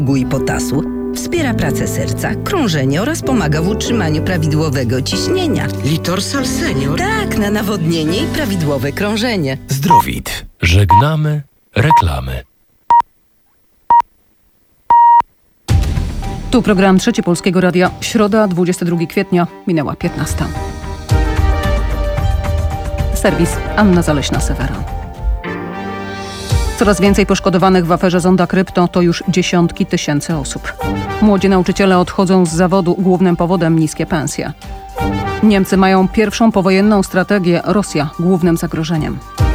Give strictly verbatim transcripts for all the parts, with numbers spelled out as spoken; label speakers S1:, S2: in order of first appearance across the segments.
S1: i potasu, wspiera pracę serca, krążenie oraz pomaga w utrzymaniu prawidłowego ciśnienia.
S2: Litorsal Senior?
S1: Tak, na nawodnienie i prawidłowe krążenie.
S3: Zdrowit. Żegnamy reklamy.
S4: Tu program Trzeci Polskiego Radia. Środa, dwudziestego drugiego kwietnia, minęła piętnasta. Serwis Anna Zaleśna-Sewera. Coraz więcej poszkodowanych w aferze Zonda Krypto to już dziesiątki tysięcy osób. Młodzi nauczyciele odchodzą z zawodu, głównym powodem niskie pensje. Niemcy mają pierwszą powojenną strategię, Rosja głównym zagrożeniem.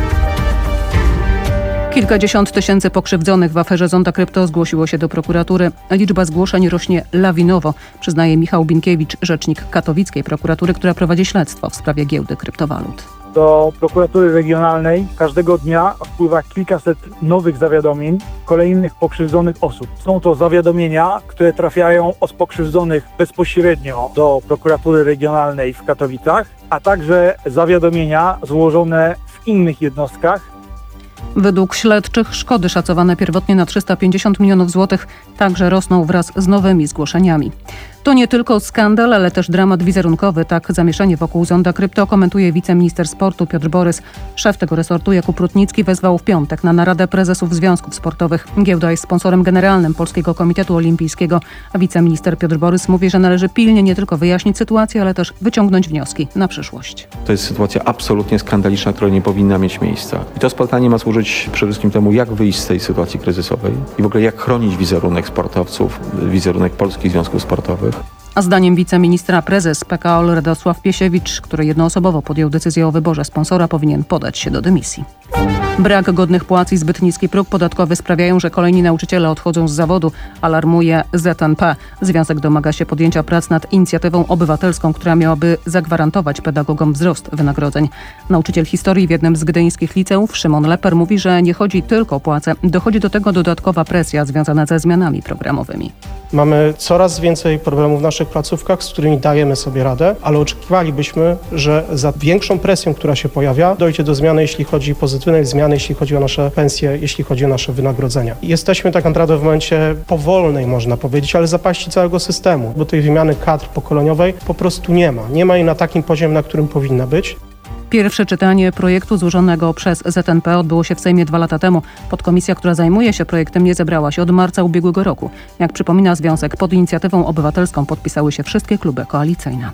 S4: Kilkadziesiąt tysięcy pokrzywdzonych w aferze Zonda Krypto zgłosiło się do prokuratury. Liczba zgłoszeń rośnie lawinowo, przyznaje Michał Binkiewicz, rzecznik katowickiej prokuratury, która prowadzi śledztwo w sprawie giełdy kryptowalut.
S5: Do prokuratury regionalnej każdego dnia wpływa kilkaset nowych zawiadomień kolejnych pokrzywdzonych osób. Są to zawiadomienia, które trafiają od pokrzywdzonych bezpośrednio do prokuratury regionalnej w Katowicach, a także zawiadomienia złożone w innych jednostkach.
S4: Według śledczych szkody szacowane pierwotnie na trzysta pięćdziesiąt milionów złotych także rosną wraz z nowymi zgłoszeniami. To nie tylko skandal, ale też dramat wizerunkowy. Tak zamieszanie wokół Zonda Krypto komentuje wiceminister sportu Piotr Borys. Szef tego resortu Jakub Rutnicki wezwał w piątek na naradę prezesów związków sportowych. Giełda jest sponsorem generalnym Polskiego Komitetu Olimpijskiego, a wiceminister Piotr Borys mówi, że należy pilnie nie tylko wyjaśnić sytuację, ale też wyciągnąć wnioski na przyszłość.
S6: To jest sytuacja absolutnie skandaliczna, która nie powinna mieć miejsca. I to spotkanie ma służyć przede wszystkim temu, jak wyjść z tej sytuacji kryzysowej i w ogóle jak chronić wizerunek sportowców, wizerunek polskich związków sportowych.
S4: A zdaniem wiceministra prezes P K O L Radosław Piesiewicz, który jednoosobowo podjął decyzję o wyborze sponsora, powinien podać się do dymisji. Brak godnych płac i zbyt niski próg podatkowy sprawiają, że kolejni nauczyciele odchodzą z zawodu, alarmuje Z N P. Związek domaga się podjęcia prac nad inicjatywą obywatelską, która miałaby zagwarantować pedagogom wzrost wynagrodzeń. Nauczyciel historii w jednym z gdyńskich liceów, Szymon Leper, mówi, że nie chodzi tylko o płacę, dochodzi do tego dodatkowa presja związana ze zmianami programowymi.
S7: Mamy coraz więcej problemów w naszych placówkach, z którymi dajemy sobie radę, ale oczekiwalibyśmy, że za większą presją, która się pojawia, dojdzie do zmiany, jeśli chodzi o pozytywne zmiany, jeśli chodzi o nasze pensje, jeśli chodzi o nasze wynagrodzenia. Jesteśmy tak naprawdę w momencie powolnej, można powiedzieć, ale zapaści całego systemu, bo tej wymiany kadr pokoleniowej po prostu nie ma. Nie ma jej na takim poziomie, na którym powinna być.
S4: Pierwsze czytanie projektu złożonego przez Z N P odbyło się w Sejmie dwa lata temu. Podkomisja, która zajmuje się projektem, nie zebrała się od marca ubiegłego roku. Jak przypomina związek, pod inicjatywą obywatelską podpisały się wszystkie kluby koalicyjne.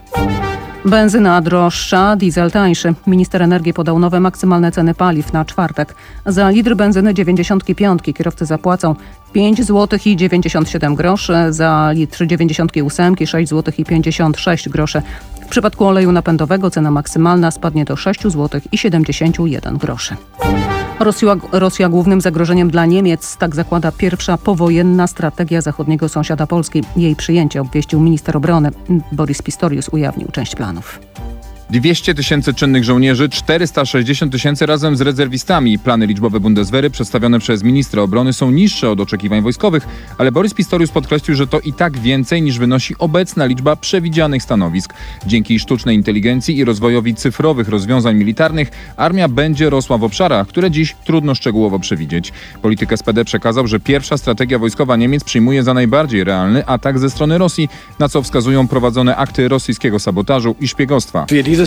S4: Benzyna droższa, diesel tańszy. Minister energii podał nowe maksymalne ceny paliw na czwartek. Za litr benzyny dziewięćdziesiąt pięć kierowcy zapłacą pięć złotych i dziewięćdziesiąt siedem groszy, za litr dziewięćdziesiąt osiem sześć złotych i pięćdziesiąt sześć groszy. W przypadku oleju napędowego cena maksymalna spadnie do sześć złotych i siedemdziesiąt jeden groszy. Rosja, Rosja głównym zagrożeniem dla Niemiec, tak zakłada pierwsza powojenna strategia zachodniego sąsiada Polski. Jej przyjęcie obwieścił minister obrony. Boris Pistorius ujawnił część planów.
S8: dwieście tysięcy czynnych żołnierzy, czterysta sześćdziesiąt tysięcy razem z rezerwistami. Plany liczbowe Bundeswehry przedstawione przez ministra obrony są niższe od oczekiwań wojskowych, ale Boris Pistorius podkreślił, że to i tak więcej niż wynosi obecna liczba przewidzianych stanowisk. Dzięki sztucznej inteligencji i rozwojowi cyfrowych rozwiązań militarnych armia będzie rosła w obszarach, które dziś trudno szczegółowo przewidzieć. Polityk S P D przekazał, że pierwsza strategia wojskowa Niemiec przyjmuje za najbardziej realny atak ze strony Rosji, na co wskazują prowadzone akty rosyjskiego sabotażu i szpiegostwa.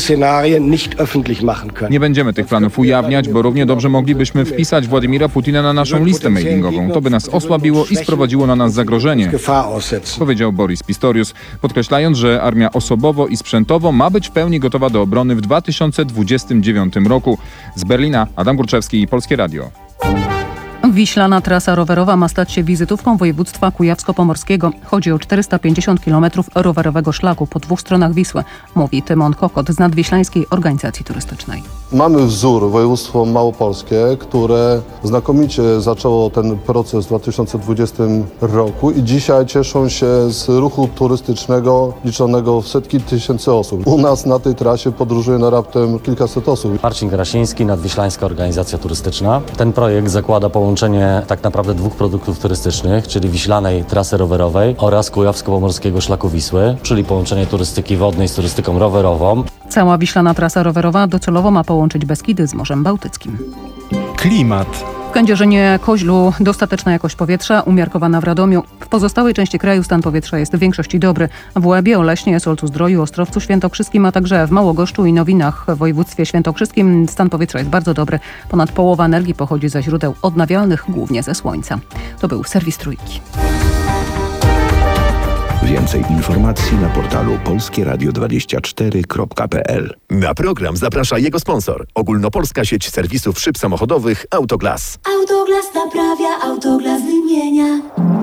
S8: Nie będziemy tych planów ujawniać, bo równie dobrze moglibyśmy wpisać Władimira Putina na naszą listę mailingową. To by nas osłabiło i sprowadziło na nas zagrożenie, powiedział Boris Pistorius, podkreślając, że armia osobowo i sprzętowo ma być w pełni gotowa do obrony w dwa tysiące dwudziestym dziewiątym roku. Z Berlina Adam Górczewski i Polskie Radio.
S4: Wiślana trasa rowerowa ma stać się wizytówką województwa kujawsko-pomorskiego. Chodzi o czterysta pięćdziesiąt kilometrów rowerowego szlaku po dwóch stronach Wisły, mówi Tymon Kokot z Nadwiślańskiej Organizacji Turystycznej.
S9: Mamy wzór województwo małopolskie, które znakomicie zaczęło ten proces w dwa tysiące dwudziestym roku i dzisiaj cieszą się z ruchu turystycznego liczonego w setki tysięcy osób. U nas na tej trasie podróżuje na raptem kilkaset osób.
S10: Marcin Grasiński, Nadwiślańska Organizacja Turystyczna. Ten projekt zakłada połączenie tak naprawdę dwóch produktów turystycznych, czyli wiślanej trasy rowerowej oraz kujawsko-pomorskiego szlaku Wisły, czyli połączenie turystyki wodnej z turystyką rowerową.
S4: Cała wiślana trasa rowerowa docelowo ma połączyć Beskidy z Morzem Bałtyckim.
S3: Klimat.
S4: Kędzierzynie-Koźlu dostateczna jakość powietrza, umiarkowana w Radomiu. W pozostałej części kraju stan powietrza jest w większości dobry. W Łebie, Oleśnie, Solcu-Zdroju, Ostrowcu Świętokrzyskim, a także w Małogoszczu i Nowinach w województwie świętokrzyskim stan powietrza jest bardzo dobry. Ponad połowa energii pochodzi ze źródeł odnawialnych, głównie ze słońca. To był serwis Trójki.
S2: Więcej informacji na portalu polskie radio dwadzieścia cztery kropka p l.
S11: Na program zaprasza jego sponsor. Ogólnopolska sieć serwisów szyb samochodowych Autoglas.
S12: Autoglas naprawia, Autoglas wymienia.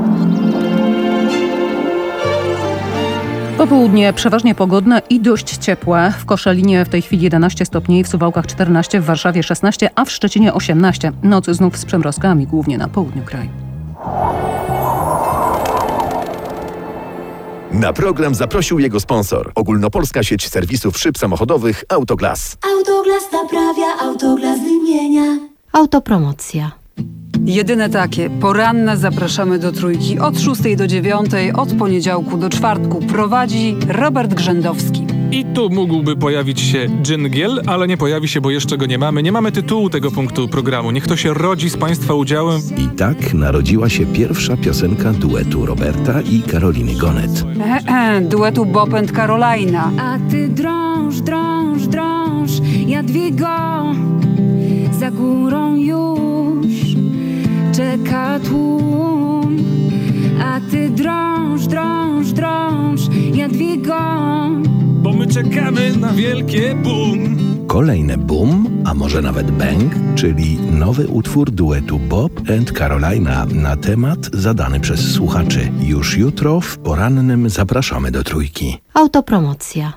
S4: Popołudnie przeważnie pogodne i dość ciepłe. W Koszalinie w tej chwili jedenaście stopni, w Suwałkach czternaście, w Warszawie szesnaście, a w Szczecinie osiemnaście. Noc znów z przymrozkami, głównie na południu kraju.
S11: Na program zaprosił jego sponsor. Ogólnopolska sieć serwisów szyb samochodowych Autoglas.
S12: Autoglas naprawia, Autoglas wymienia.
S13: Autopromocja.
S14: Jedyne takie. Poranne zapraszamy do Trójki od szóstej do dziewiątej, od poniedziałku do czwartku. Prowadzi Robert Grzędowski.
S15: I tu mógłby pojawić się dżingiel, ale nie pojawi się, bo jeszcze go nie mamy. Nie mamy tytułu tego punktu programu. Niech to się rodzi z Państwa udziałem.
S2: I tak narodziła się pierwsza piosenka duetu Roberta i Karoliny Gonet.
S14: E, e, duetu Bob and Carolina.
S16: A ty drąż, drąż, drąż, Jadwigo, za górą już czeka tłum. A ty drąż, drąż, drąż, Jadwigo,
S15: bo my czekamy na wielkie boom.
S2: Kolejne boom, a może nawet bang, czyli nowy utwór duetu Bob and Carolina na temat zadany przez słuchaczy. Już jutro w porannym zapraszamy do Trójki.
S13: Autopromocja.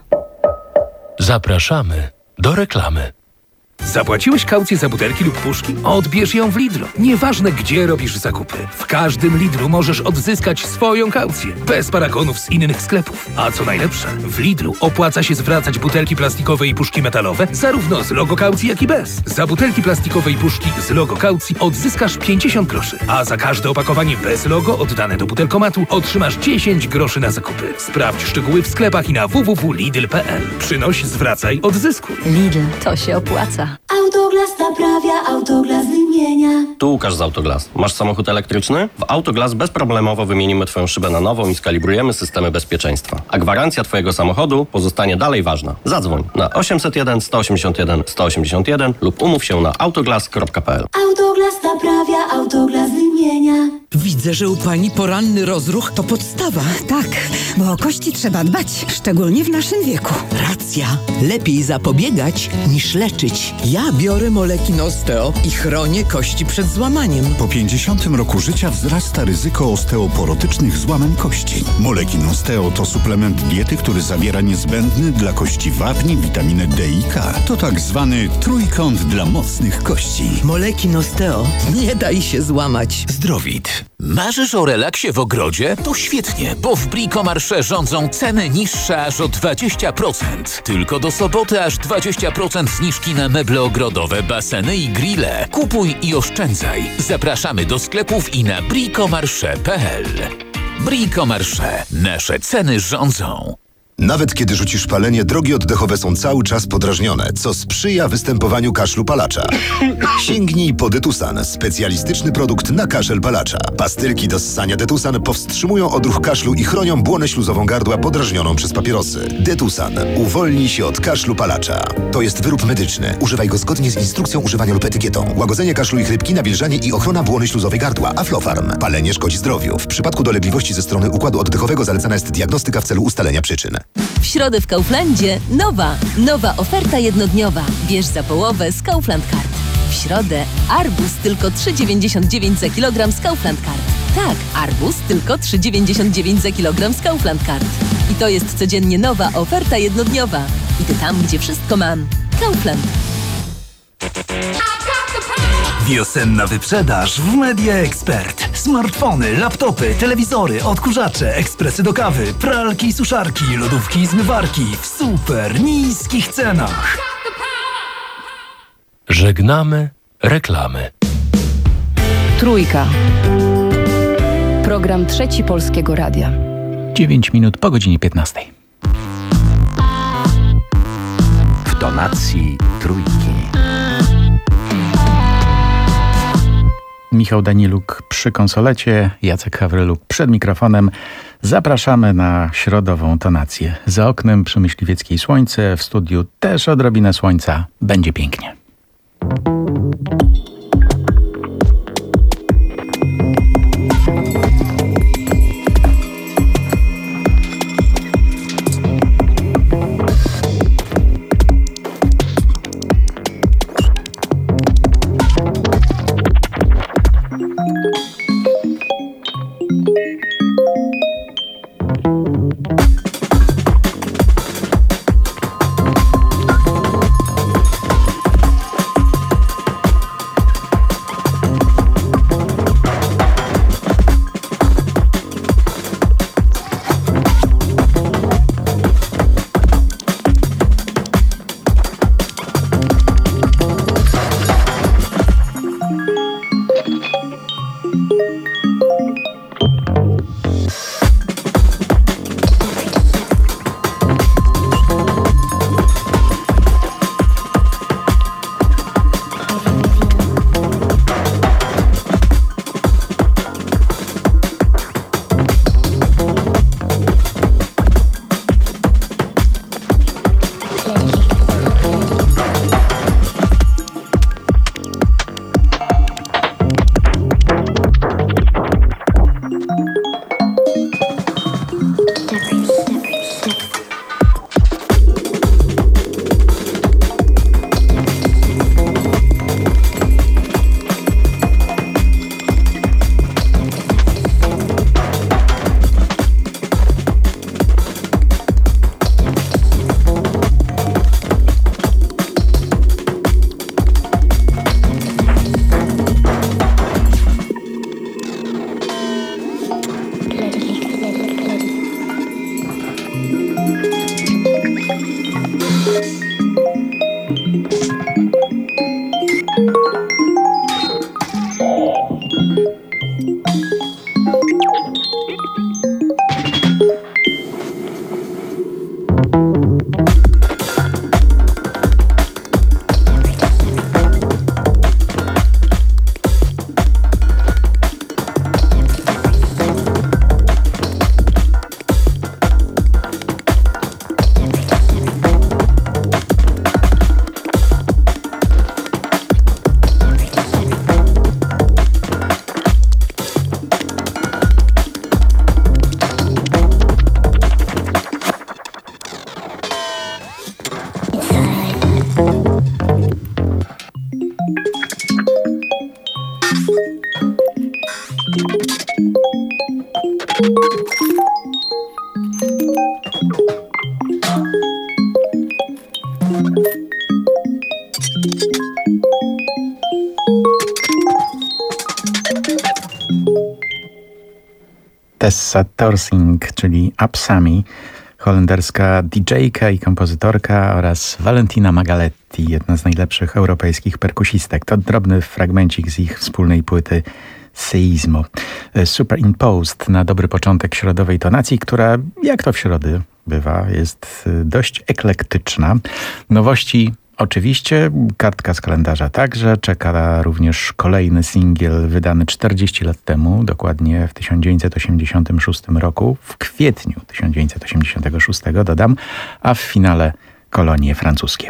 S3: Zapraszamy do reklamy.
S17: Zapłaciłeś kaucję za butelki lub puszki? Odbierz ją w Lidlu. Nieważne, gdzie robisz zakupy. W każdym Lidlu możesz odzyskać swoją kaucję. Bez paragonów z innych sklepów. A co najlepsze, w Lidlu opłaca się zwracać butelki plastikowe i puszki metalowe zarówno z logo kaucji, jak i bez. Za butelki plastikowe i puszki z logo kaucji odzyskasz pięćdziesiąt groszy. A za każde opakowanie bez logo oddane do butelkomatu otrzymasz dziesięć groszy na zakupy. Sprawdź szczegóły w sklepach i na w w w kropka lidl kropka p l. Przynoś, zwracaj, odzyskuj.
S13: Lidl, to się opłaca.
S12: Autoglas naprawia, Autoglas wymienia.
S18: Tu Łukasz z Autoglas. Masz samochód elektryczny? W Autoglas bezproblemowo wymienimy Twoją szybę na nową i skalibrujemy systemy bezpieczeństwa. A gwarancja Twojego samochodu pozostanie dalej ważna. Zadzwoń na osiemset jeden, sto osiemdziesiąt jeden, sto osiemdziesiąt jeden lub umów się na autoglas kropka p l.
S12: Autoglas naprawia, Autoglas wymienia.
S19: Widzę, że u Pani poranny rozruch to podstawa.
S20: Tak, bo o kości trzeba dbać, szczególnie w naszym wieku.
S19: Racja. Lepiej zapobiegać niż leczyć. Ja biorę Molekin Osteo i chronię kości przed złamaniem.
S21: Po pięćdziesiątym roku życia wzrasta ryzyko osteoporotycznych złamań kości. Molekin Osteo to suplement diety, który zawiera niezbędny dla kości wapń, witaminę D i K. To tak zwany trójkąt dla mocnych kości.
S19: Molekin Osteo. Nie daj się złamać.
S22: Zdrowit. Marzysz o relaksie w ogrodzie? To świetnie, bo w Bricomarché rządzą ceny niższe aż o dwadzieścia procent. Tylko do soboty aż dwadzieścia procent zniżki na meble ogrodowe, baseny i grille. Kupuj i oszczędzaj. Zapraszamy do sklepów i na bricomarché kropka p l. Bricomarché. Nasze ceny rządzą.
S23: Nawet kiedy rzucisz palenie, drogi oddechowe są cały czas podrażnione, co sprzyja występowaniu kaszlu palacza. Sięgnij po Detusan, specjalistyczny produkt na kaszel palacza. Pastylki do ssania Detusan powstrzymują odruch kaszlu i chronią błonę śluzową gardła podrażnioną przez papierosy. Detusan uwolni się od kaszlu palacza. To jest wyrób medyczny. Używaj go zgodnie z instrukcją używania lub etykietą. Łagodzenie kaszlu i chrypki, nawilżanie i ochrona błony śluzowej gardła. Aflofarm. Palenie szkodzi zdrowiu. W przypadku dolegliwości ze strony układu oddechowego zalecana jest diagnostyka w celu ustalenia przyczyn.
S24: W środę w Kauflandzie nowa, nowa oferta jednodniowa. Bierz za połowę z Kaufland Card. W środę arbuz tylko trzy dziewięćdziesiąt dziewięć za kilogram z Kaufland Card. Tak, arbuz tylko trzy dziewięćdziesiąt dziewięć za kilogram z Kaufland Card. I to jest codziennie nowa oferta jednodniowa. Idę tam, gdzie wszystko mam. Kaufland.
S25: Wiosenna wyprzedaż w Media Expert. Smartfony, laptopy, telewizory, odkurzacze, ekspresy do kawy, pralki i suszarki, lodówki i zmywarki w super niskich cenach.
S3: Żegnamy reklamy.
S26: Trójka. Program Trzeci Polskiego Radia.
S27: dziewięć minut po godzinie piętnastej.
S2: W tonacji Trójki.
S27: Michał Daniluk przy konsolecie, Jacek Hawryluk przed mikrofonem. Zapraszamy na środową tonację. Za oknem przy Myśliwieckiej słońce, w studiu też odrobinę słońca. Będzie pięknie. Tessa Torsing, czyli Apsami, holenderska didżejka i kompozytorka, oraz Valentina Magaletti, jedna z najlepszych europejskich perkusistek. To drobny fragmencik z ich wspólnej płyty Seismo. Superimposed na dobry początek środowej tonacji, która, jak to w środy bywa, jest dość eklektyczna. Nowości oczywiście, kartka z kalendarza także, czeka również kolejny singiel wydany czterdzieści lat temu, dokładnie w tysiąc dziewięćset osiemdziesiątym szóstym roku, w kwietniu tysiąc dziewięćset osiemdziesiątego szóstego dodam, a w finale kolonie francuskie.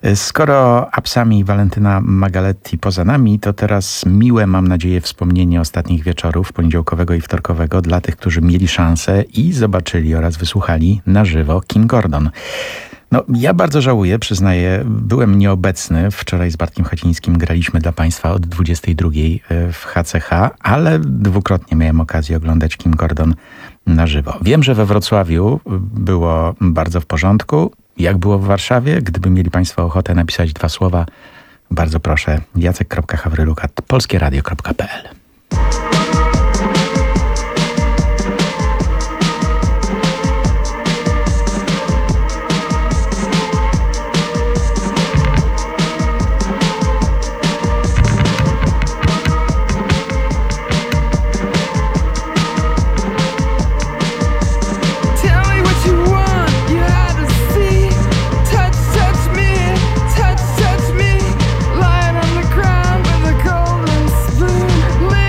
S27: Skoro Apsami i Valentina Magaletti poza nami, to teraz miłe, mam nadzieję, wspomnienie ostatnich wieczorów, poniedziałkowego i wtorkowego, dla tych, którzy mieli szansę i zobaczyli oraz wysłuchali na żywo Kim Gordon. No, ja bardzo żałuję, przyznaję, byłem nieobecny. Wczoraj z Bartkiem Chacińskim graliśmy dla Państwa od dwudziestej drugiej w H C H, ale dwukrotnie miałem okazję oglądać Kim Gordon na żywo. Wiem, że we Wrocławiu było bardzo w porządku. Jak było w Warszawie? Gdyby mieli Państwo ochotę napisać dwa słowa, bardzo proszę, jacek kropka hawryluk at polskieradio kropka p l.
S1: Lying on the ground with a golden spoon.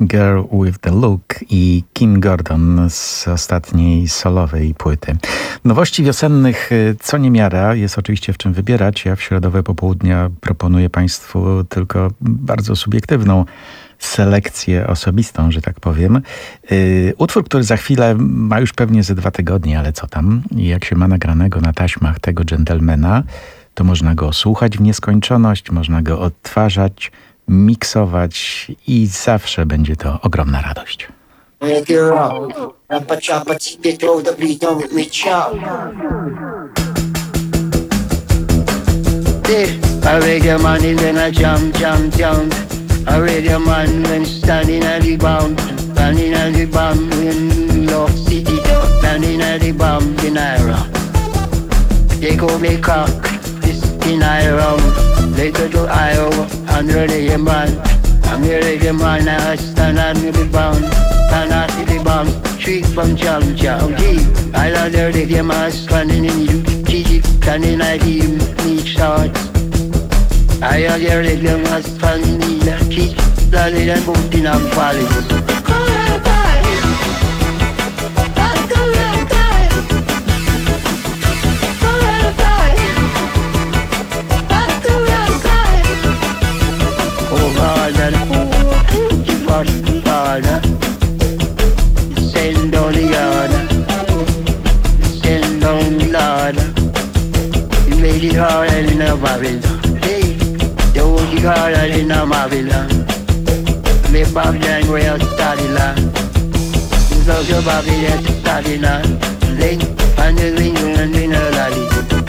S27: Girl with the Look i Kim Gordon z ostatniej solowej płyty. Nowości wiosennych co niemiara, jest oczywiście w czym wybierać. Ja w środowe popołudnia proponuję Państwu tylko bardzo subiektywną selekcję osobistą, że tak powiem. Yy, utwór, który za chwilę ma już pewnie ze dwa tygodnie, ale co tam? I jak się ma nagranego na taśmach tego dżentelmena, to można go słuchać w nieskończoność, można go odtwarzać, miksować i zawsze będzie to ogromna radość.
S1: I reggae man is in a jam, jam, jam. A reggae man when standing at the bomb, standing at the bomb in Love City, standing at the bomb in Iran. They go me cock, this in Iran. They go to Iowa, and the reggae man. I'm a reggae man, I stand at the bomb, stand at the bomb. Street from jam, jam, deep. I love the reggae man standing in you, Gigi, standing at the beach shots. I have your regular must find me a kick, darling, and moving up valley. Oh, Father, keep us, Father. Send down the order, send down the order. You made it hard in a Babylon. You got it in a Babylon. Me Bob Jan where you study land. You go to Babylon to study land. Link and the ring and the lolly.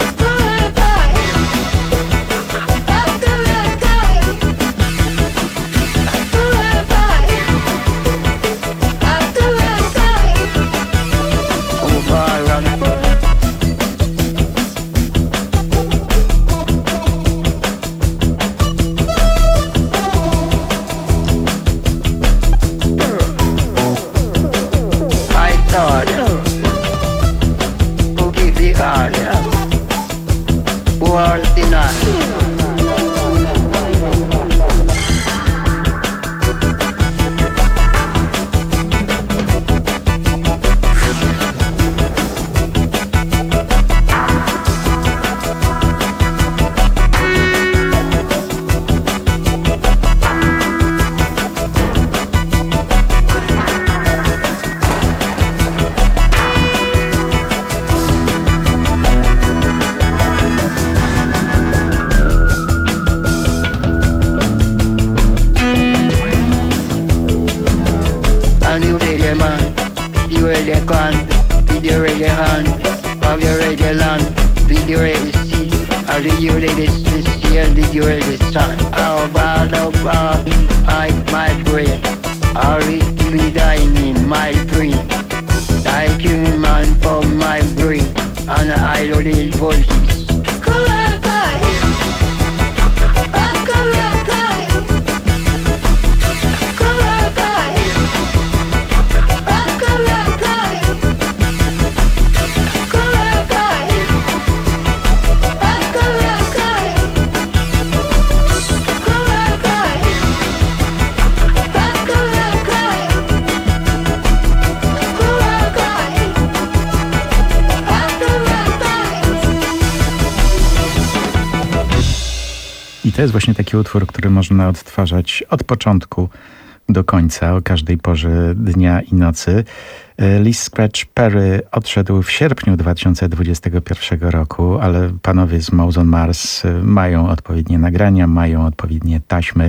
S27: To jest właśnie taki utwór, który można odtwarzać od początku do końca, o każdej porze dnia i nocy. Lee Scratch Perry odszedł w sierpniu dwa tysiące dwudziestego pierwszego roku, ale panowie z Mouse on Mars mają odpowiednie nagrania, mają odpowiednie taśmy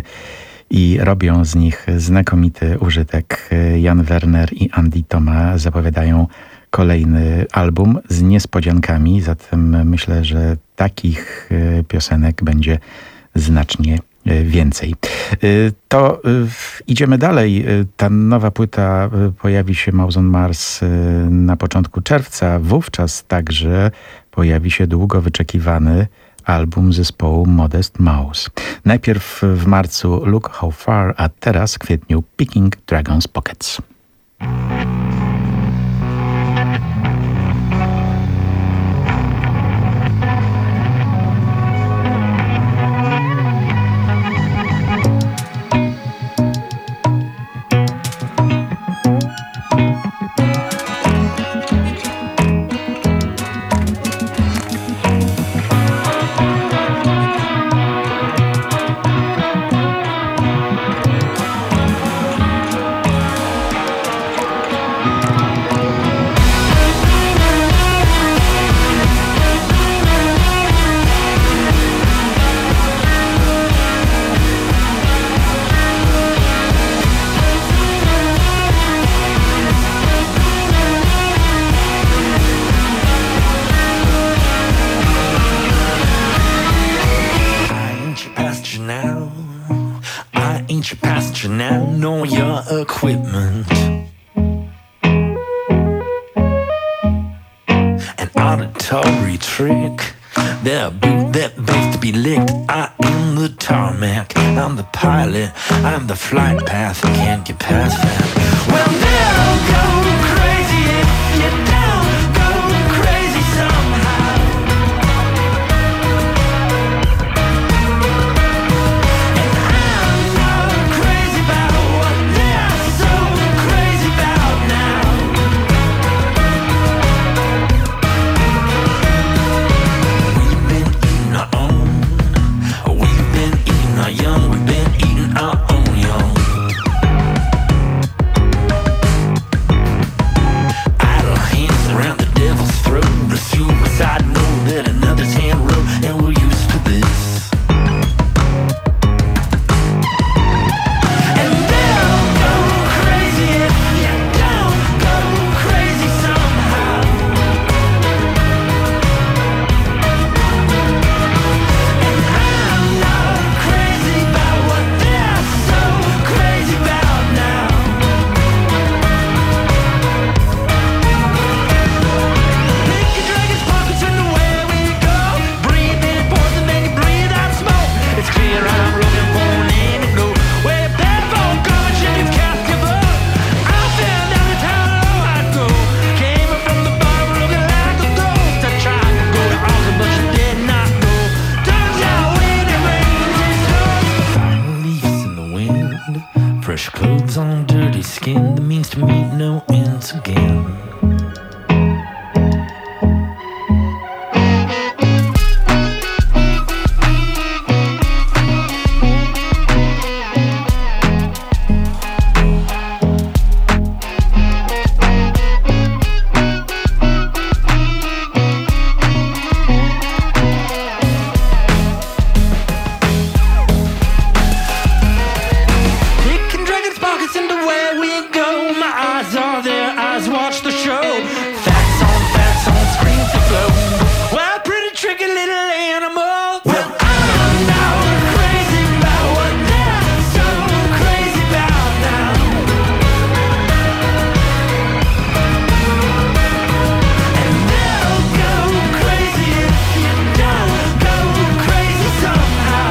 S27: i robią z nich znakomity użytek. Jan Werner i Andy Toma zapowiadają kolejny album z niespodziankami, zatem myślę, że takich piosenek będzie znacznie więcej. To idziemy dalej. Ta nowa płyta pojawi się Mouse on Mars na początku czerwca. Wówczas także pojawi się długo wyczekiwany album zespołu Modest Mouse. Najpierw w marcu Look How Far, a teraz w kwietniu Picking Dragon's Pockets.
S4: equipment. An auditory trick. They'll boot that bass to be licked. I am the tarmac, I'm the pilot, I'm the flight path, I can't get past that. Well, they'll go crazy if you don't go crazy somehow. And I'm not crazy about what they're so crazy about now. Young, we've been eating our own young. Idle hands around the devil's throat. The suicide note that another's hand wrote, and we're used to this. And they'll go crazy if you don't go crazy somehow. And I'm not crazy about what they're so crazy about now. Pick your dragon's pockets and away we go. Breathe in poison, then you breathe out smoke. It's clear I'm looking for an antidote. Where your bad phone comes, chickens cast your vote. I found out it's how low I'd go. Came up from the bottom looking like a ghost. I tried to go to Austin, but you did not know. Turns out when it rains, it snows. Leaves in the wind, fresh clothes on dirty skin. That means to meet no ends again. Picking dragons' pockets into where we go. My eyes are there, eyes watch the show. Facts on facts on screens to flow. Well, pretty tricky little animal. Well, I'm not crazy about what they're so crazy about now. And they'll go crazy if you don't go crazy somehow.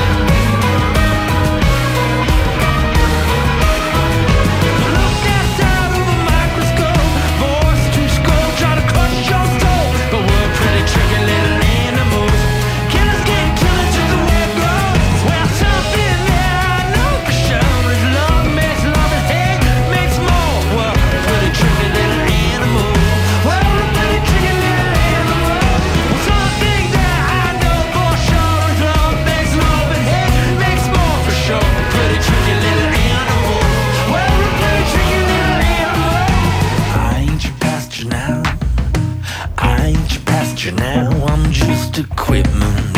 S4: Look outside of a microscope, voice to scope, try to crush your soul. But we're pretty tricky little animals. Killers get killers just the way it goes. Well, something that I know for sure is love makes love and hate makes more. Well, pretty tricky little animal. Well, we're pretty tricky little animal. Well, something that I know for sure is love makes love and hate makes more for sure. Pretty tricky little animal. Well, we're pretty tricky little animal. I ain't your pasture now. I ain't your pasture now. I'm just equipment.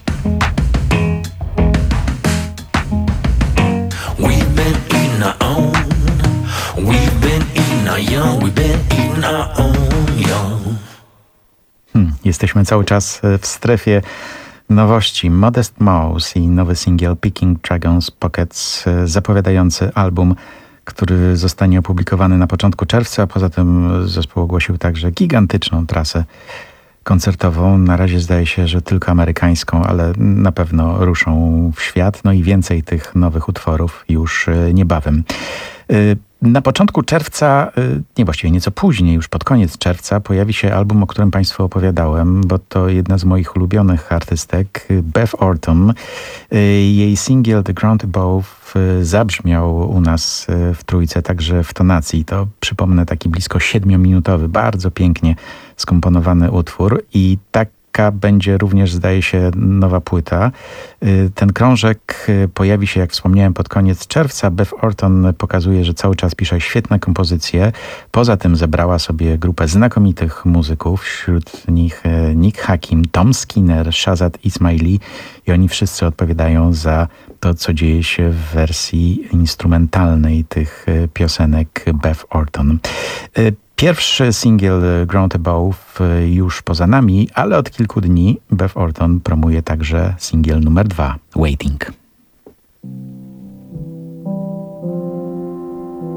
S4: We've been eating our own. We've been eating our young. We've been eating our own young.
S27: Hmm, jesteśmy cały czas w strefie nowości. Modest Mouse i nowy singiel Picking Dragon's Pockets, e, zapowiadający album, który zostanie opublikowany na początku czerwca. Poza tym zespół ogłosił także gigantyczną trasę koncertową. Na razie zdaje się, że tylko amerykańską, ale na pewno ruszą w świat. No i więcej tych nowych utworów już e, niebawem. E, Na początku czerwca, y, nie właściwie nieco później, już pod koniec czerwca, pojawi się album, o którym Państwu opowiadałem, bo to jedna z moich ulubionych artystek, Beth Orton. Y, Jej singiel The Ground Above y, zabrzmiał u nas y, w Trójce także w tonacji. To, przypomnę, taki blisko siedmiominutowy, bardzo pięknie skomponowany utwór i tak Taka będzie również, zdaje się, nowa płyta. Ten krążek pojawi się, jak wspomniałem, pod koniec czerwca. Beth Orton pokazuje, że cały czas pisze świetne kompozycje. Poza tym zebrała sobie grupę znakomitych muzyków, wśród nich Nick Hakim, Tom Skinner, Shazad Ismaili i oni wszyscy odpowiadają za to, co dzieje się w wersji instrumentalnej tych piosenek Beth Orton. Pierwszy singiel Ground Above już poza nami, ale od kilku dni Beth Orton promuje także singiel numer dwa, Waiting.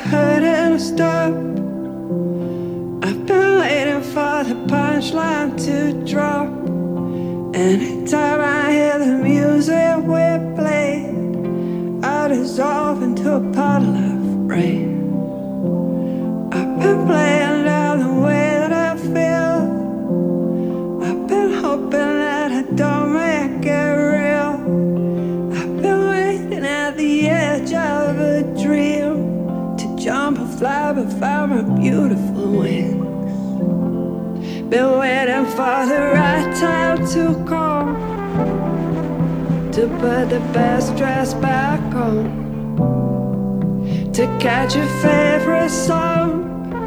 S5: hurting to stop. I've been waiting for the punchline to drop. Anytime I hear the music we play, I dissolve into a puddle of rain. I've been playing down the way that I feel. I've been hoping that I don't make it real. I've been waiting at the edge of a dream to jump and fly but found my beautiful wings. Been waiting for the right time to come, to put the best dress back on, to catch your favorite song,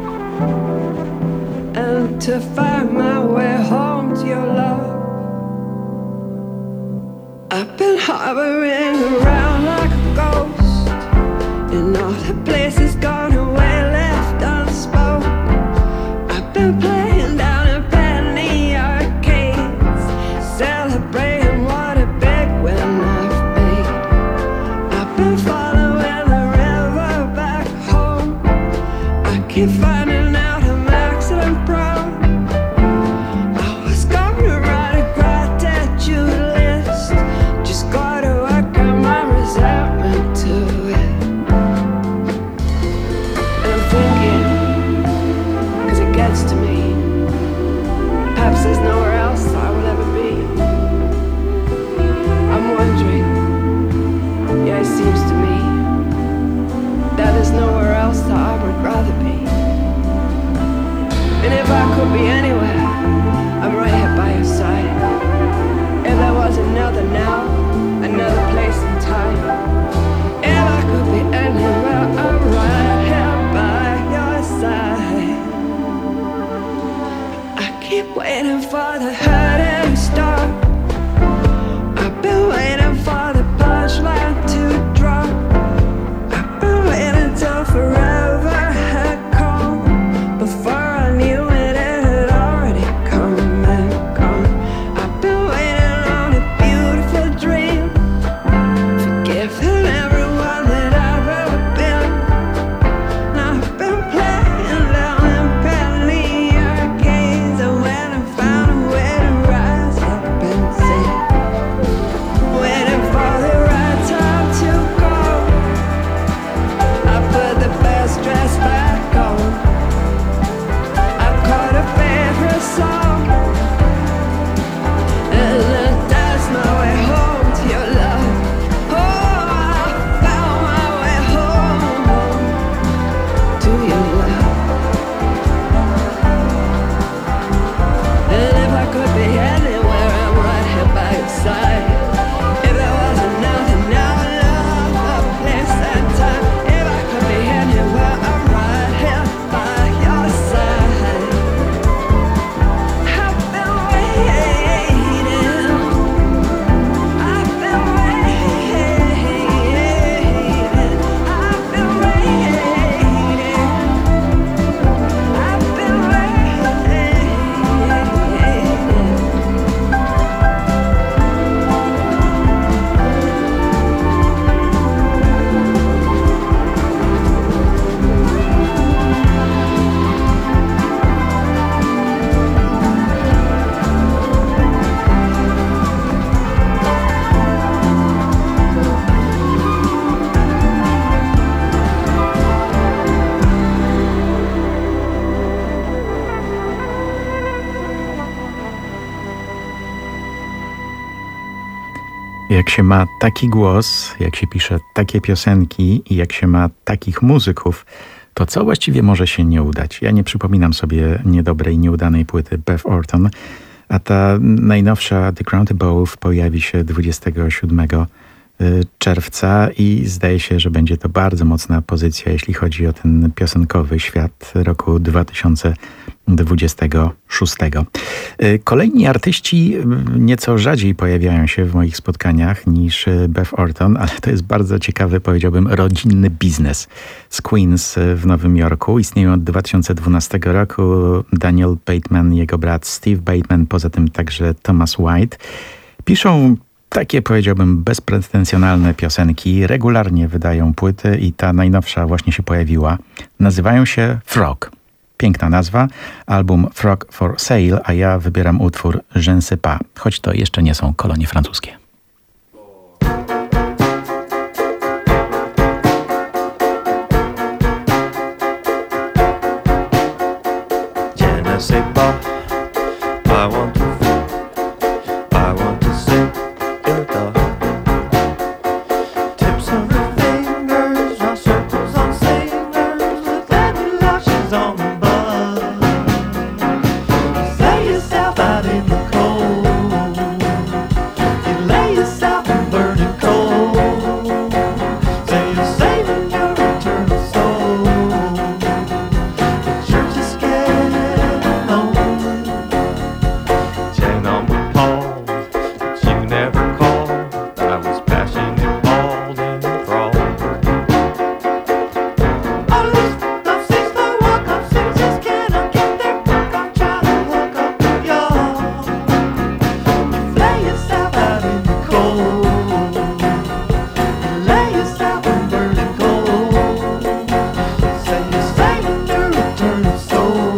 S5: and to find my way home to your love. I've been hovering around like a ghost in all the places gone away, left unspoke. I've been playing down in penny arcades, celebrating what a big win I've made. I've been following the river back home. I keep finding out I'm accident prone. I was gonna write a gratitude list, just gotta work on my resentment to it. And I'm thinking, cause it gets to me, perhaps there's nowhere else I will ever be. I'm wondering, yeah, it seems to me that there's nowhere else that I would rather be. And if I could be anywhere, I'm right here by your side. If there was another now, another place and time, if I could be anywhere, I'm right here by your side. I keep waiting for the hurting to stop. I've been waiting for the punchline to drop. I've been waiting till forever had come, before I knew it, it had already come and gone. I've been waiting on a beautiful dream, forgiving everyone that I've ever been. And I've been playing down in penny arcades, and when I found a way to rise up and sing, waiting for the right time to go, I put the best dress back on. I caught a favorite song, and then that's my way home to your love. Oh, I found my way home to your love. And if I could be anywhere, I'm right here by your side. If there was another now, love, a place and time, if I could be anywhere, I'm right here by your side. I've been waiting, I've been waiting, I've been waiting, I've been waiting.
S27: Jak się ma taki głos, jak się pisze takie piosenki i jak się ma takich muzyków, to co właściwie może się nie udać? Ja nie przypominam sobie niedobrej, nieudanej płyty Beth Orton, a ta najnowsza The Crown Above pojawi się dwudziestego siódmego czerwca i zdaje się, że będzie to bardzo mocna pozycja, jeśli chodzi o ten piosenkowy świat roku dwa tysiące dwudziestego szóstego. Kolejni artyści nieco rzadziej pojawiają się w moich spotkaniach niż Beth Orton, ale to jest bardzo ciekawy, powiedziałbym, rodzinny biznes z Queens w Nowym Jorku. Istnieją od dwa tysiące dwunastego roku Daniel Bateman, jego brat Steve Bateman, poza tym także Thomas White. Piszą Takie, powiedziałbym, bezpretensjonalne piosenki regularnie wydają płyty i ta najnowsza właśnie się pojawiła. Nazywają się Frog. Piękna nazwa, album Frog for Sale, a ja wybieram utwór Je ne sais pas, choć to jeszcze nie są kolonie francuskie.
S6: Je ne sais pas, I want to I want to sit in the dark. Tips of her fingers draw circles on singers with any lashes on the bud. You lay yourself out in the cold. You lay yourself in burning cold. Say you're saving your eternal soul, but you're just getting alone. Chain on the pole, but you never called. I was passionate, bald and enthralled. All of these love scenes, no walk-up scenes, just cannot get their book. I'm trying to hook up with y'all. You lay yourself out in the cold. You lay yourself in burning cold. Say you're saving your eternal soul,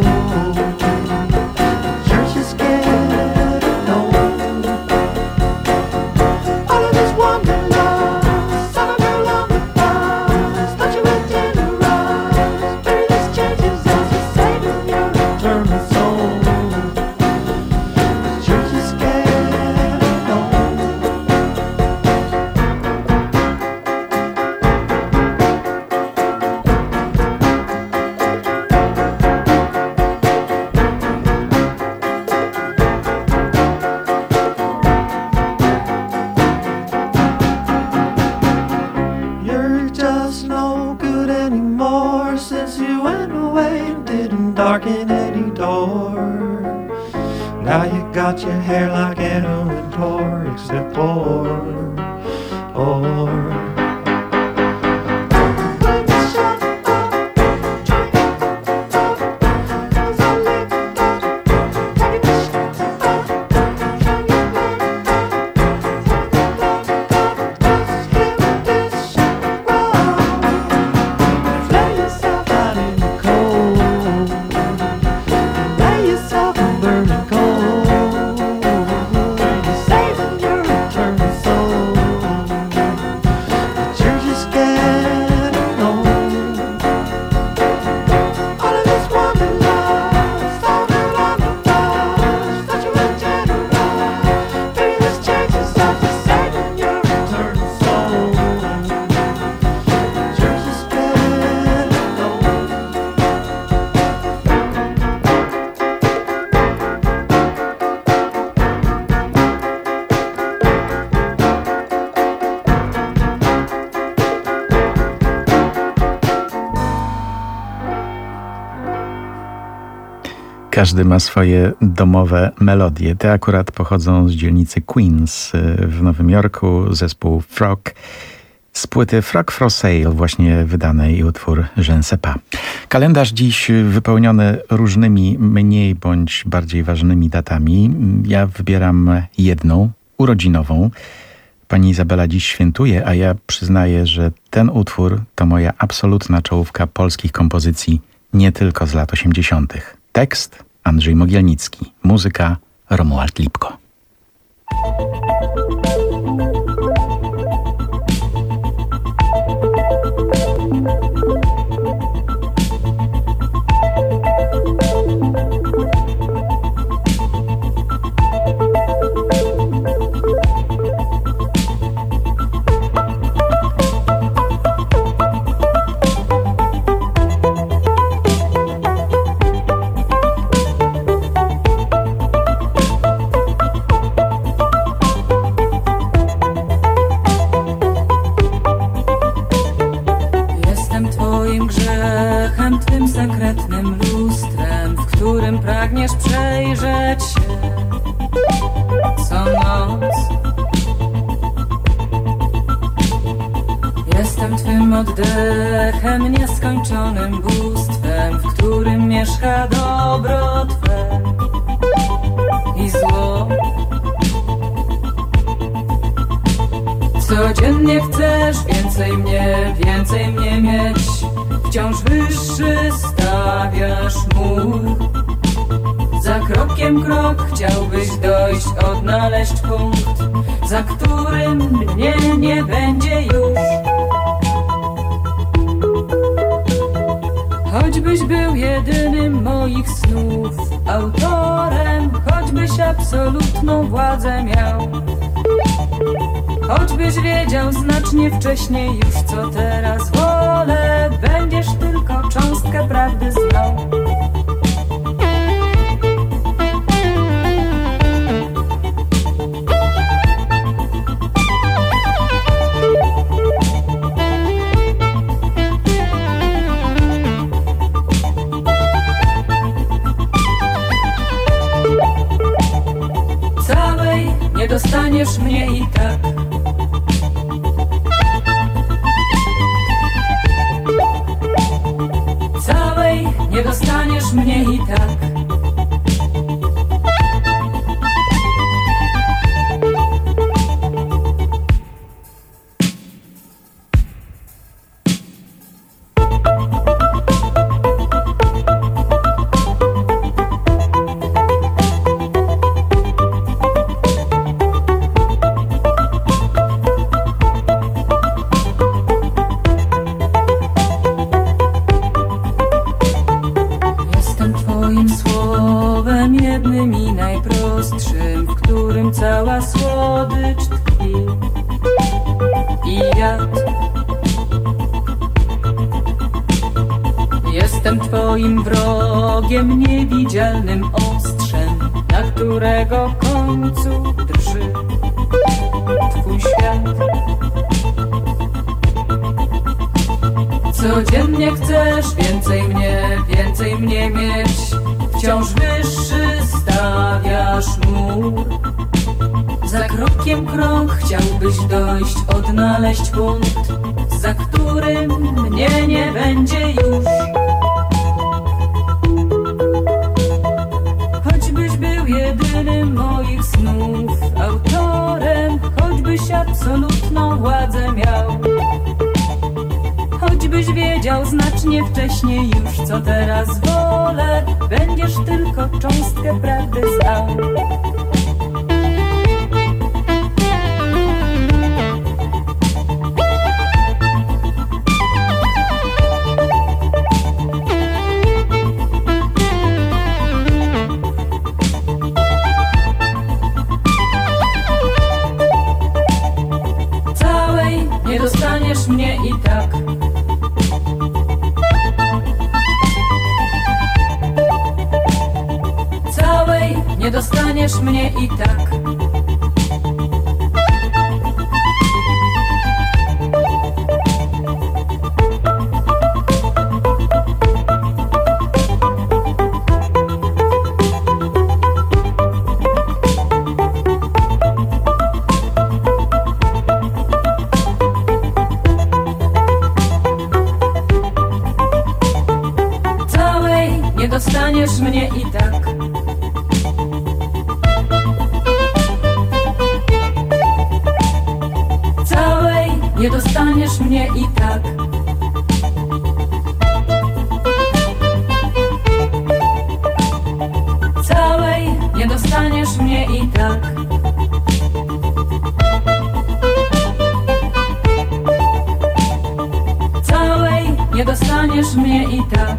S6: but you're just getting old. All of this wanderlust, son of a girl on the bus, thought you were generous. Baby, this changes as you're saving your eternal soul, but you're just getting old. You're just no good anymore since you went away and didn't darken any door. Now you got your hair like Anna Wintour, except for, or. Lay yourself out in the cold. Lay yourself in burning cold. You're saving your eternal soul, but you're just getting old. All of this wanderlust, all that on the bus, thought you were generous. Baby, this changes as you're saving your eternal soul, but you're just getting old.
S27: Każdy ma swoje domowe melodie. Te akurat pochodzą z dzielnicy Queens y, w Nowym Jorku, zespół Frog. Z płyty Frog for Sale właśnie wydanej utwór Je ne sais pas. Kalendarz dziś wypełniony różnymi mniej bądź bardziej ważnymi datami. Ja wybieram jedną, urodzinową. Pani Izabela dziś świętuje, a ja przyznaję, że ten utwór to moja absolutna czołówka polskich kompozycji, nie tylko z lat osiemdziesiątych. Tekst Andrzej Mogielnicki, muzyka Romuald Lipko.
S16: Jestem twoim grzechem, twym sekretnym lustrem, w którym pragniesz przejrzeć się co noc. Jestem twym oddechem, nieskończonym bóstwem, w którym mieszka dobro twe. i zło. Codziennie chcesz więcej mnie, więcej mnie mieć. Wciąż wyższy stawiasz mur. Za krokiem krok chciałbyś dojść, odnaleźć punkt, za którym mnie nie będzie już. Choćbyś był jedynym moich snów, autorem, choćbyś absolutną władzę miał, choćbyś wiedział znacznie wcześniej już co teraz wolę, będziesz tylko cząstkę prawdy znał. Całej nie dostaniesz mnie i tak. Całej nie dostaniesz mnie i tak. Cała słodycz tkwi i jad. Jestem twoim wrogiem, niewidzialnym ostrzem, na którego końcu drży twój świat. Codziennie chcesz więcej mnie, więcej mnie mieć. Wciąż wyższy stawiasz mur. Za krokiem krok chciałbyś dojść, odnaleźć punkt, za którym mnie nie będzie już. Choćbyś był jedynym moich snów, autorem, choćbyś absolutną władzę miał, choćbyś wiedział znacznie wcześniej już co teraz wolę, będziesz tylko cząstkę prawdy znał. Nie dostaniesz mnie i tak. Całej nie dostaniesz mnie i tak. Nie dostaniesz mnie i tak. Całej nie dostaniesz mnie i tak. Całej nie dostaniesz mnie i tak. Całej nie dostaniesz mnie i tak.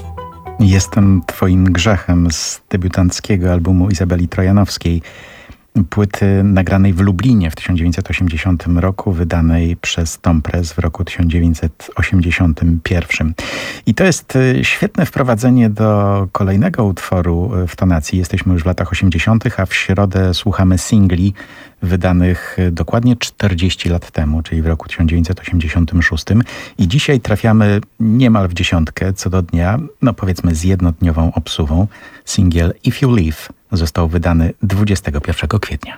S27: Jestem twoim grzechem z debiutanckiego albumu Izabeli Trojanowskiej. płyty nagranej w Lublinie w tysiąc dziewięćset osiemdziesiątym roku, wydanej przez Tom Press w roku tysiąc dziewięćset osiemdziesiątym pierwszym. I to jest świetne wprowadzenie do kolejnego utworu w tonacji. Jesteśmy już w latach osiemdziesiątych, a w środę słuchamy singli wydanych dokładnie czterdzieści lat temu, czyli w roku tysiąc dziewięćset osiemdziesiątym szóstym. I dzisiaj trafiamy niemal w dziesiątkę co do dnia, no powiedzmy z jednodniową obsuwą. Singiel If You Leave został wydany dwudziestego pierwszego kwietnia.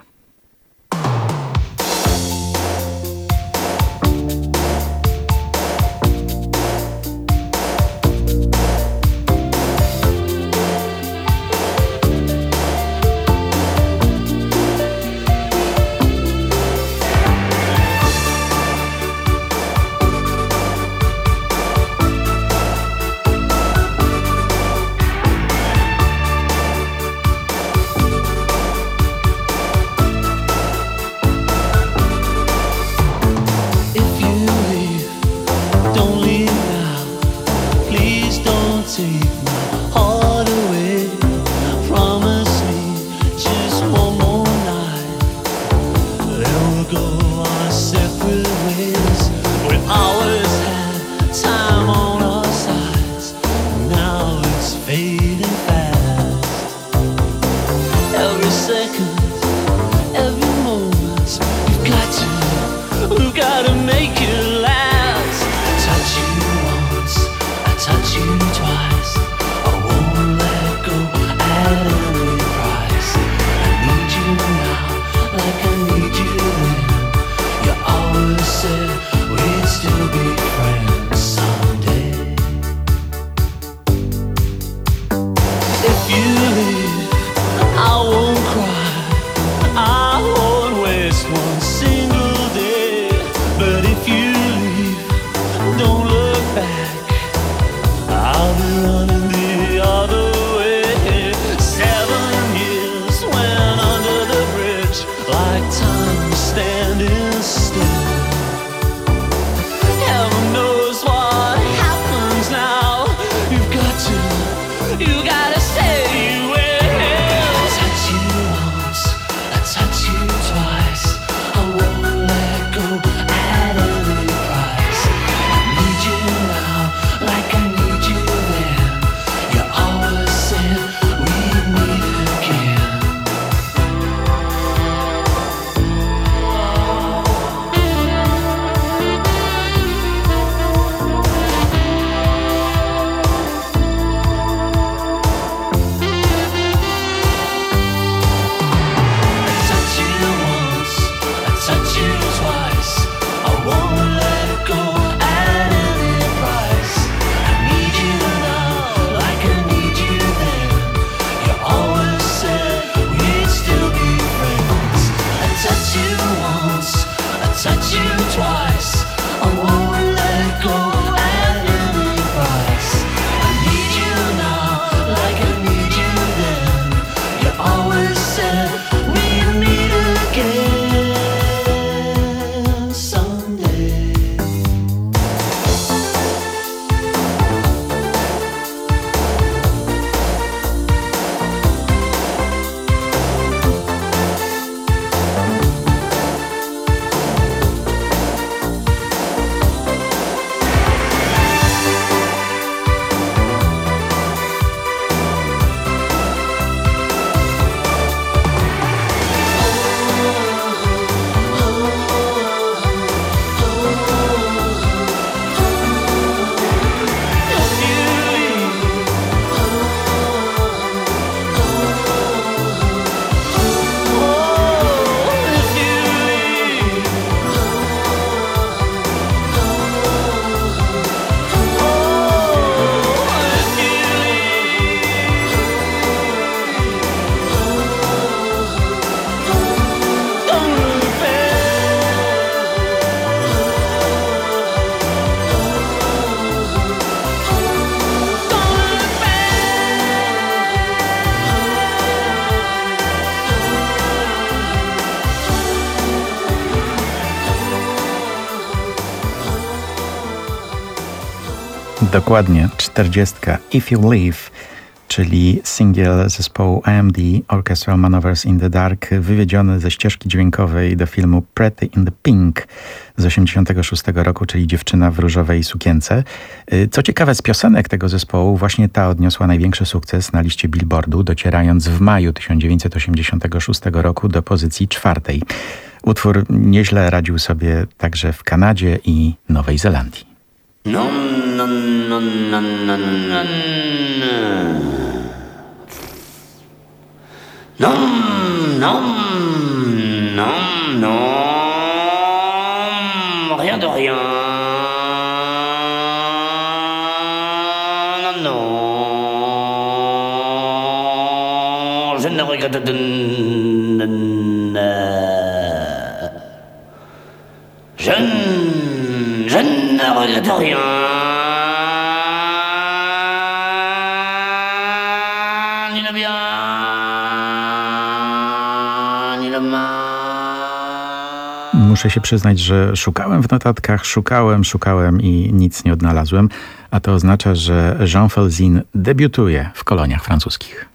S27: Dokładnie, czterdziestka. If You Leave, czyli singiel zespołu I M D Orchestral Maneuvers in the Dark, wywiedziony ze ścieżki dźwiękowej do filmu Pretty in the Pink z osiemdziesiątego szóstego roku, czyli Dziewczyna w różowej sukience. Co ciekawe, z piosenek tego zespołu właśnie ta odniosła największy sukces na liście Billboardu, docierając w maju tysiąc dziewięćset osiemdziesiątego szóstego roku do pozycji czwartej. Utwór nieźle radził sobie także w Kanadzie i Nowej Zelandii.
S7: No, no, no, no, no, no, no, no, no, no, rien de rien, non, non, je ne regrette de, je, je ne regrette rien.
S27: Muszę się przyznać, że szukałem w notatkach, szukałem, szukałem i nic nie odnalazłem, a to oznacza, że Jean Felsin debiutuje w koloniach francuskich.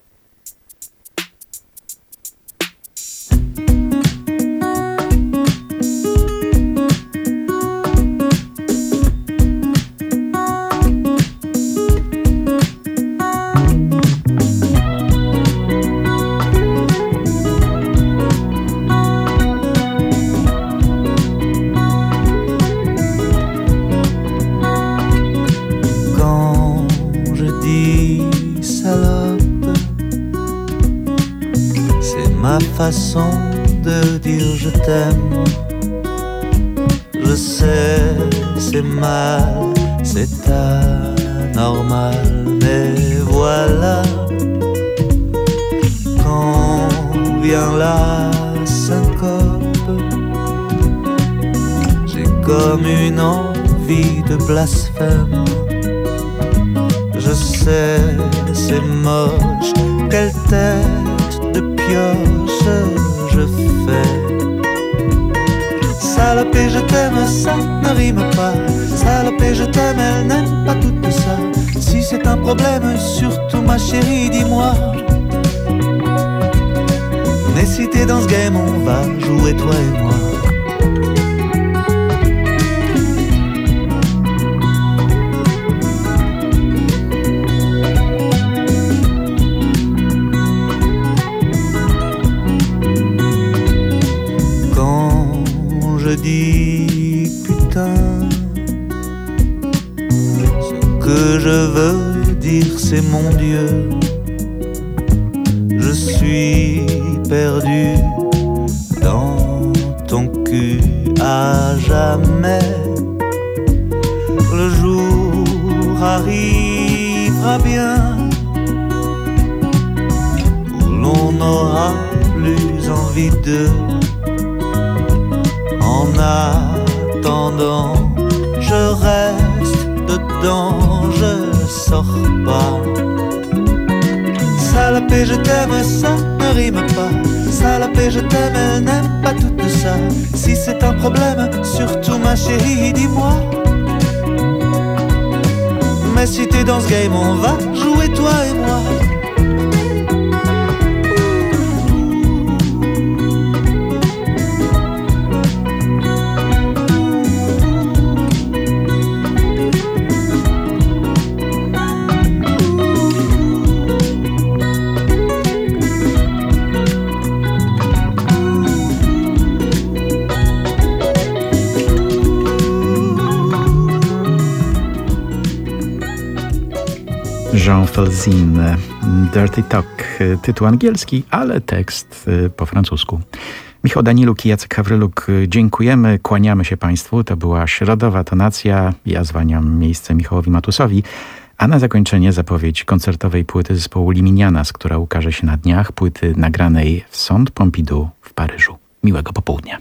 S6: Façon de dire je t'aime. Je sais, c'est mal, c'est anormal, mais voilà, quand vient la syncope, j'ai comme une envie de blasphème. Je sais, c'est moche, quelle tête de pioche je fais. Salopé je t'aime, ça ne rime pas. Salopé je t'aime, elle n'aime pas tout ça. Si c'est un problème, surtout ma chérie, dis-moi. Mais si t'es dans ce game, on va jouer toi et moi. Je dis putain, ce que je veux dire c'est mon Dieu. Je suis perdu dans ton cul à jamais. Le jour arrivera bien où l'on n'aura plus envie de. En attendant, je reste dedans, je sors pas. Salopé, je t'aime, ça ne rime pas. Salopé, je t'aime, elle n'aime pas tout ça. Si c'est un problème, surtout ma chérie, dis-moi. Mais si t'es dans ce game, on va jouer toi et moi.
S27: Jean Felsin, Dirty Talk, tytuł angielski, ale tekst po francusku. Michał Daniluk i Jacek Hawryluk, dziękujemy, kłaniamy się Państwu. To była środowa tonacja. Ja zwalniam miejsce Michałowi Matusowi. A na zakończenie zapowiedź koncertowej płyty zespołu Liminianas, która ukaże się na dniach, płyty nagranej w Centre Pompidou w Paryżu. Miłego popołudnia.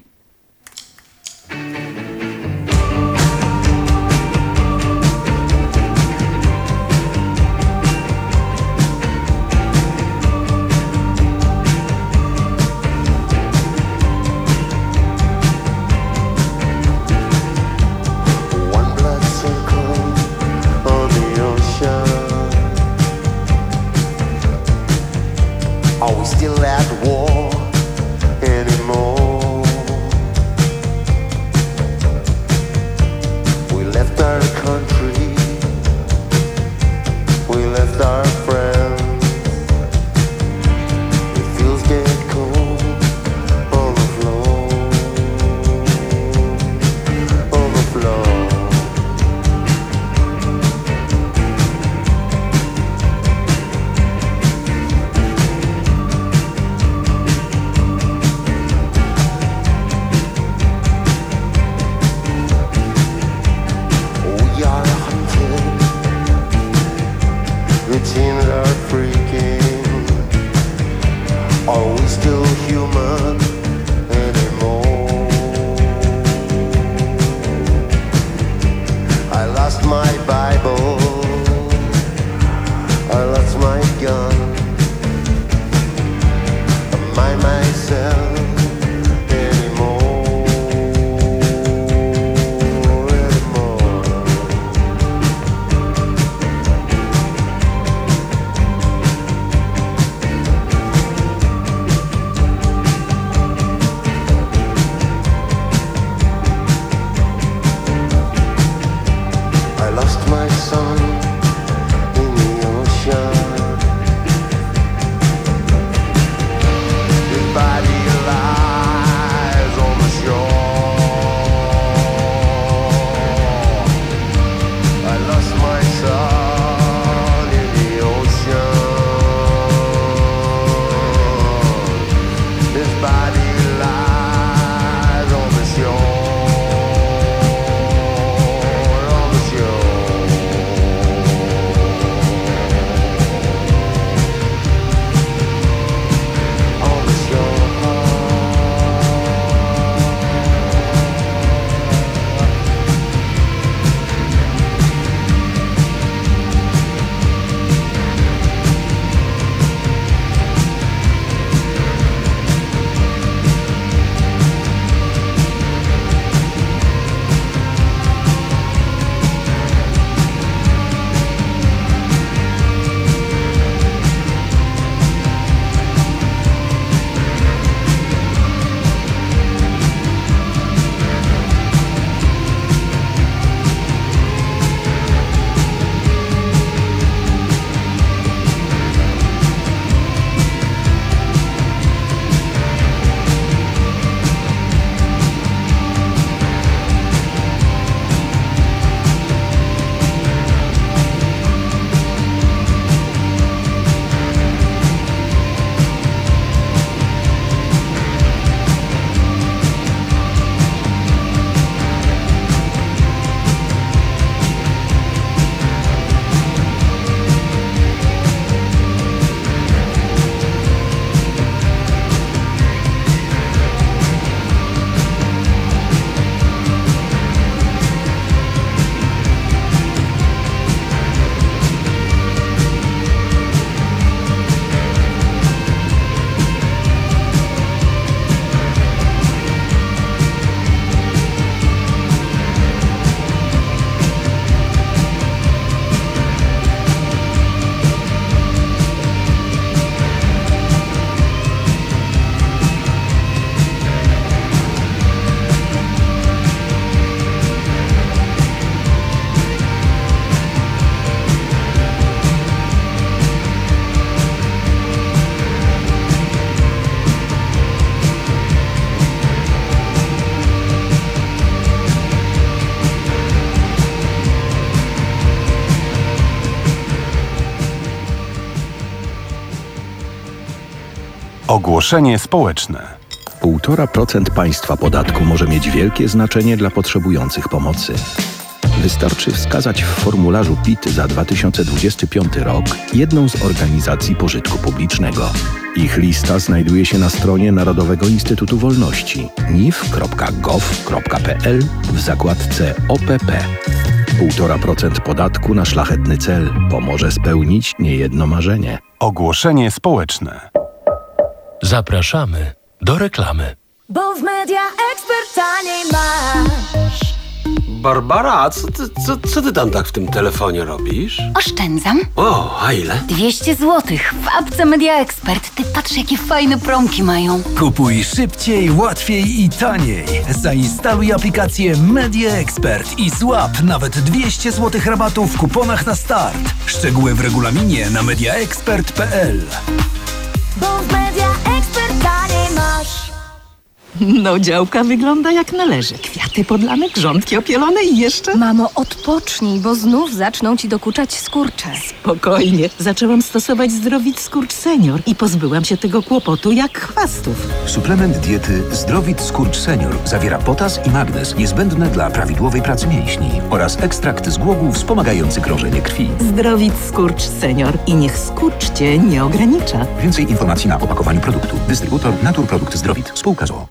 S8: Ogłoszenie społeczne.
S2: Półtora procent państwa podatku może mieć wielkie znaczenie dla potrzebujących pomocy. Wystarczy wskazać w formularzu P I T za dwa tysiące dwudziesty piąty rok jedną z organizacji pożytku publicznego. Ich lista znajduje się na stronie Narodowego Instytutu Wolności N I W kropka gov kropka p l w zakładce O P P. Półtora procent podatku na szlachetny cel pomoże spełnić niejedno marzenie.
S8: Ogłoszenie społeczne.
S3: Zapraszamy do reklamy.
S9: Bo w Media Expert taniej masz.
S10: Barbara, co ty, co, co ty tam tak w tym telefonie robisz?
S11: Oszczędzam.
S10: O, a ile?
S11: dwieście złotych w apce Media Expert. Ty patrz, jakie fajne promki mają.
S25: Kupuj szybciej, łatwiej i taniej. Zainstaluj aplikację Media Expert i złap nawet dwieście złotych rabatu w kuponach na start. Szczegóły w regulaminie na mediaexpert kropka p l.
S9: Bo w Media Expert taniej masz.
S14: No, działka wygląda jak należy. Kwiaty podlane, grządki opielone i jeszcze...
S13: Mamo, odpocznij, bo znów zaczną ci dokuczać skurcze.
S14: Spokojnie. Zaczęłam stosować Zdrowit Skurcz Senior i pozbyłam się tego kłopotu jak chwastów.
S15: Suplement diety Zdrowit Skurcz Senior zawiera potas i magnez niezbędne dla prawidłowej pracy mięśni oraz ekstrakt z głogów wspomagający krążenie krwi.
S14: Zdrowit Skurcz Senior i niech skurcz cię nie ogranicza.
S15: Więcej informacji na opakowaniu produktu. Dystrybutor Naturprodukt Zdrowit. Spółka z o o.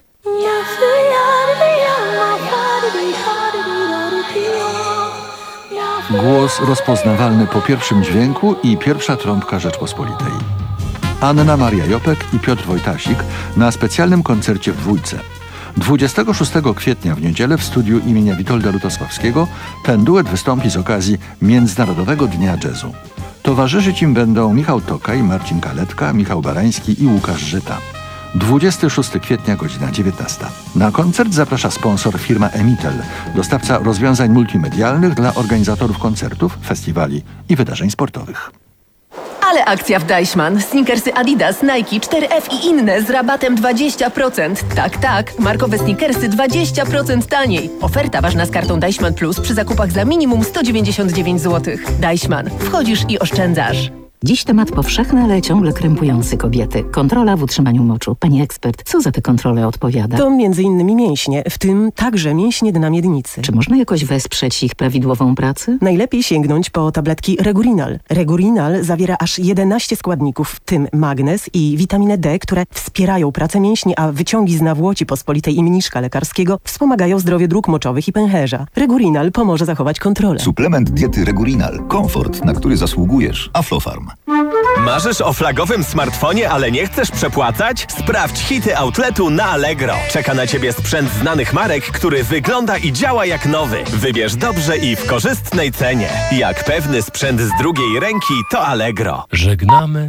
S17: Głos rozpoznawalny po pierwszym dźwięku i pierwsza trąbka Rzeczpospolitej. Anna Maria Jopek i Piotr Wojtasik na specjalnym koncercie w Dwójce. dwudziestego szóstego kwietnia w niedzielę w studiu imienia Witolda Lutosławskiego ten duet wystąpi z okazji Międzynarodowego Dnia Jazzu. Towarzyszyć im będą Michał Tokaj, Marcin Kaletka, Michał Barański i Łukasz Żyta. dwudziestego szóstego kwietnia, godzina dziewiętnasta. Na koncert zaprasza sponsor firma Emitel, dostawca rozwiązań multimedialnych dla organizatorów koncertów, festiwali i wydarzeń sportowych.
S24: Ale akcja w Deichmann. Sneakersy Adidas, Nike, cztery F i inne z rabatem dwadzieścia procent. Tak, tak. Markowe sneakersy dwadzieścia procent taniej. Oferta ważna z kartą Deichmann Plus przy zakupach za minimum sto dziewięćdziesiąt dziewięć złotych. Deichmann. Wchodzisz i oszczędzasz.
S14: Dziś temat powszechny, ale ciągle krępujący kobiety. Kontrola w utrzymaniu moczu. Pani ekspert, co za te kontrole odpowiada?
S28: To między innymi mięśnie, w tym także mięśnie dna miednicy.
S14: Czy można jakoś wesprzeć ich prawidłową pracę?
S28: Najlepiej sięgnąć po tabletki Regurinal. Regurinal zawiera aż jedenaście składników, w tym magnez i witaminę D, które wspierają pracę mięśni, a wyciągi z nawłoci pospolitej i mniszka lekarskiego wspomagają zdrowie dróg moczowych i pęcherza. Regurinal pomoże zachować kontrolę.
S23: Suplement diety Regurinal. Komfort, na który zasługujesz. Aflofarm.
S29: Marzysz o flagowym smartfonie, ale nie chcesz przepłacać? Sprawdź hity outletu na Allegro. Czeka na Ciebie sprzęt znanych marek, który wygląda i działa jak nowy. Wybierz dobrze i w korzystnej cenie. Jak pewny sprzęt z drugiej ręki, to Allegro.
S3: Żegnamy